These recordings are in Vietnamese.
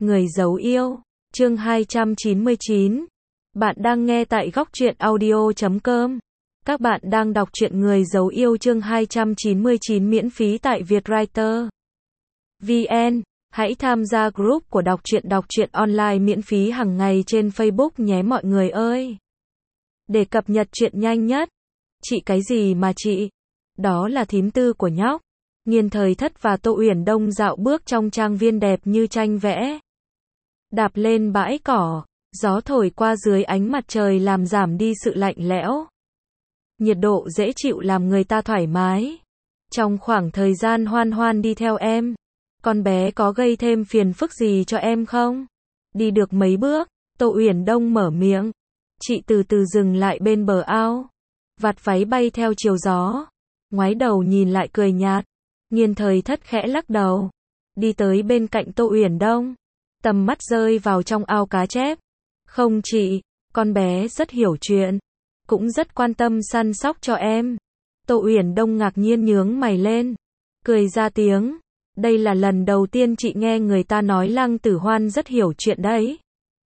Người dấu yêu, chương 299. Bạn đang nghe tại góc truyện audio.com. Các bạn đang đọc truyện Người dấu yêu chương 299 miễn phí tại Vietwriter VN. Hãy tham gia group của đọc truyện online miễn phí hàng ngày trên Facebook nhé mọi người ơi. Để cập nhật truyện nhanh nhất. Chị cái gì mà chị? Đó là thím tư của nhóc. Nghiên Thời Thất và Tô Uyển Đông dạo bước trong trang viên đẹp như tranh vẽ. Đạp lên bãi cỏ, gió thổi qua dưới ánh mặt trời làm giảm đi sự lạnh lẽo. Nhiệt độ dễ chịu làm người ta thoải mái. Trong khoảng thời gian Hoan Hoan đi theo em, con bé có gây thêm phiền phức gì cho em không? Đi được mấy bước, Tô Uyển Đông mở miệng. Chị từ từ dừng lại bên bờ ao. Vạt váy bay theo chiều gió. Ngoái đầu nhìn lại cười nhạt. Nghiên Thời Thất khẽ lắc đầu. Đi tới bên cạnh Tô Uyển Đông. Tầm mắt rơi vào trong ao cá chép. Không chị, con bé rất hiểu chuyện. Cũng rất quan tâm săn sóc cho em. Tô Uyển Đông ngạc nhiên nhướng mày lên. Cười ra tiếng. Đây là lần đầu tiên chị nghe người ta nói Lăng Tử Hoan rất hiểu chuyện đấy.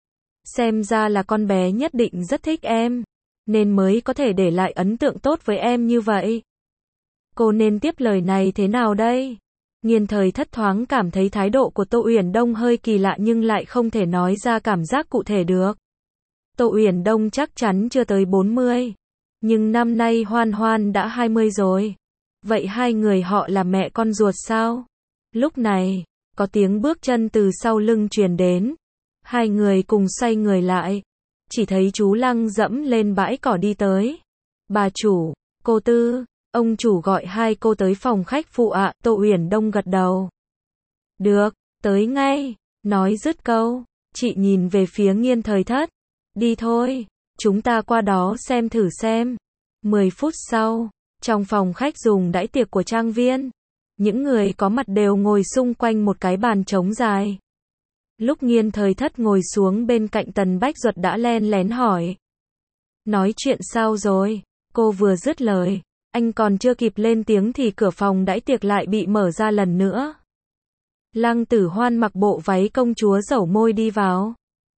Xem ra là con bé nhất định rất thích em. Nên mới có thể để lại ấn tượng tốt với em như vậy. Cô nên tiếp lời này thế nào đây? Nghiên Thời Thất thoáng cảm thấy thái độ của Tô Uyển Đông hơi kỳ lạ nhưng lại không thể nói ra cảm giác cụ thể được. Tô Uyển Đông chắc chắn chưa tới 40. Nhưng năm nay Hoan Hoan đã 20 rồi. Vậy hai người họ là mẹ con ruột sao? Lúc này, có tiếng bước chân từ sau lưng truyền đến. Hai người cùng xoay người lại. Chỉ thấy chú Lăng dẫm lên bãi cỏ đi tới. Bà chủ, cô Tư. Ông chủ gọi hai cô tới phòng khách phụ ạ. Tô Uyển Đông gật đầu. Được, tới ngay. Nói dứt câu, chị nhìn về phía Nghiên Thời Thất. Đi thôi, chúng ta qua đó xem thử xem. 10 phút sau, trong phòng khách dùng đãi tiệc của trang viên, những người có mặt đều ngồi xung quanh một cái bàn trống dài. Lúc Nghiên Thời Thất ngồi xuống bên cạnh Tần Bách Duật đã len lén hỏi. Nói chuyện sao rồi? Cô vừa dứt lời. Anh còn chưa kịp lên tiếng thì cửa phòng đãi tiệc lại bị mở ra lần nữa. Lăng Tử Hoan mặc bộ váy công chúa dẩu môi đi vào.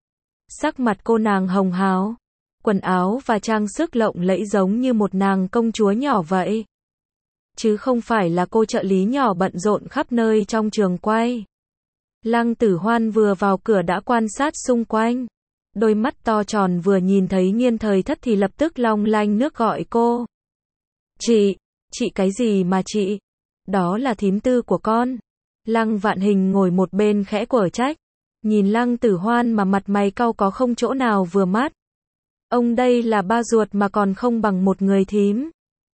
Sắc mặt cô nàng hồng hào. Quần áo và trang sức lộng lẫy giống như một nàng công chúa nhỏ vậy. Chứ không phải là cô trợ lý nhỏ bận rộn khắp nơi trong trường quay. Lăng Tử Hoan vừa vào cửa đã quan sát xung quanh. Đôi mắt to tròn vừa nhìn thấy Nghiên Thời Thất thì lập tức long lanh nước gọi cô. Chị cái gì mà chị? Đó là thím tư của con. Lăng Vạn Hình ngồi một bên khẽ quở trách. Nhìn Lăng Tử Hoan mà mặt mày cau có không chỗ nào vừa mắt. Ông đây là ba ruột mà còn không bằng một người thím.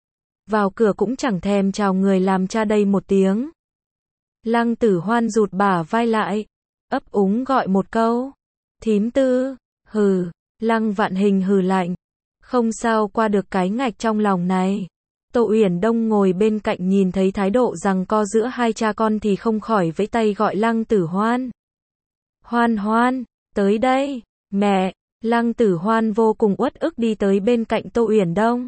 Vào cửa cũng chẳng thèm chào người làm cha đây một tiếng. Lăng Tử Hoan rụt bả vai lại. Ấp úng gọi một câu. Thím tư, hừ. Lăng Vạn Hình hừ lạnh. Không sao qua được cái ngạch trong lòng này. Tô Uyển Đông ngồi bên cạnh nhìn thấy thái độ giằng co giữa hai cha con thì không khỏi vẫy tay gọi Lăng Tử Hoan. Hoan Hoan, tới đây, mẹ. Lăng Tử Hoan vô cùng uất ức đi tới bên cạnh Tô Uyển Đông.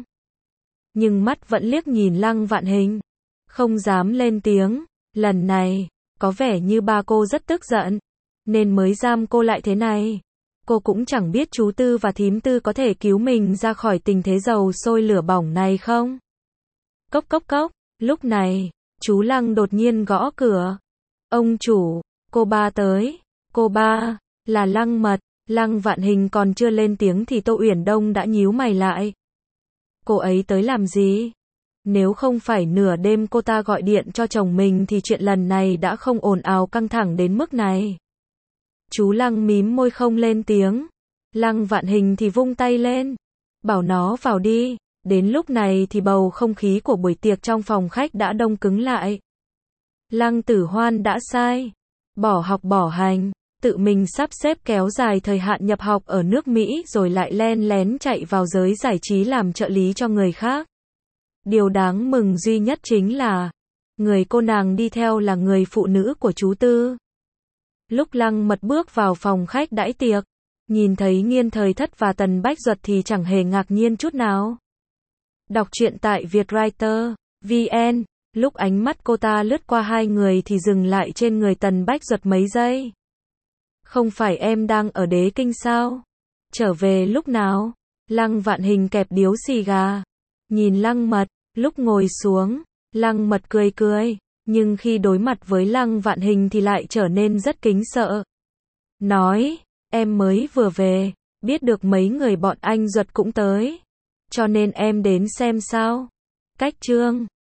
Nhưng mắt vẫn liếc nhìn Lăng Vạn Hình. Không dám lên tiếng, lần này, có vẻ như ba cô rất tức giận, nên mới giam cô lại thế này. Cô cũng chẳng biết chú Tư và thím Tư có thể cứu mình ra khỏi tình thế dầu sôi lửa bỏng này không? Cốc cốc cốc, lúc này, chú Lăng đột nhiên gõ cửa. Ông chủ, cô ba tới. Cô ba, là Lăng Mật. Lăng Vạn Hình còn chưa lên tiếng thì Tô Uyển Đông đã nhíu mày lại. Cô ấy tới làm gì? Nếu không phải nửa đêm cô ta gọi điện cho chồng mình thì chuyện lần này đã không ồn ào căng thẳng đến mức này. Chú Lăng mím môi không lên tiếng. Lăng Vạn Hình thì vung tay lên. Bảo nó vào đi. Đến lúc này thì bầu không khí của buổi tiệc trong phòng khách đã đông cứng lại. Lăng Tử Hoan đã sai. Bỏ học bỏ hành. Tự mình sắp xếp kéo dài thời hạn nhập học ở nước Mỹ rồi lại len lén chạy vào giới giải trí làm trợ lý cho người khác. Điều đáng mừng duy nhất chính là người cô nàng đi theo là người phụ nữ của chú Tư. Lúc Lăng Mật bước vào phòng khách đãi tiệc, nhìn thấy Nghiên Thời Thất và Tần Bách Duật thì chẳng hề ngạc nhiên chút nào. Đọc truyện tại Vietwriter VN. Lúc ánh mắt cô ta lướt qua hai người thì dừng lại trên người Tần Bách Duật mấy giây. Không phải em đang ở Đế Kinh sao? Trở về lúc nào? Lăng Vạn Hình kẹp điếu xì gà. Nhìn Lăng Mật, lúc ngồi xuống, Lăng Mật cười cười, nhưng khi đối mặt với Lăng Vạn Hình thì lại trở nên rất kính sợ. Nói, em mới vừa về, biết được mấy người bọn anh Duật cũng tới. Cho nên em đến xem sao. Cách chương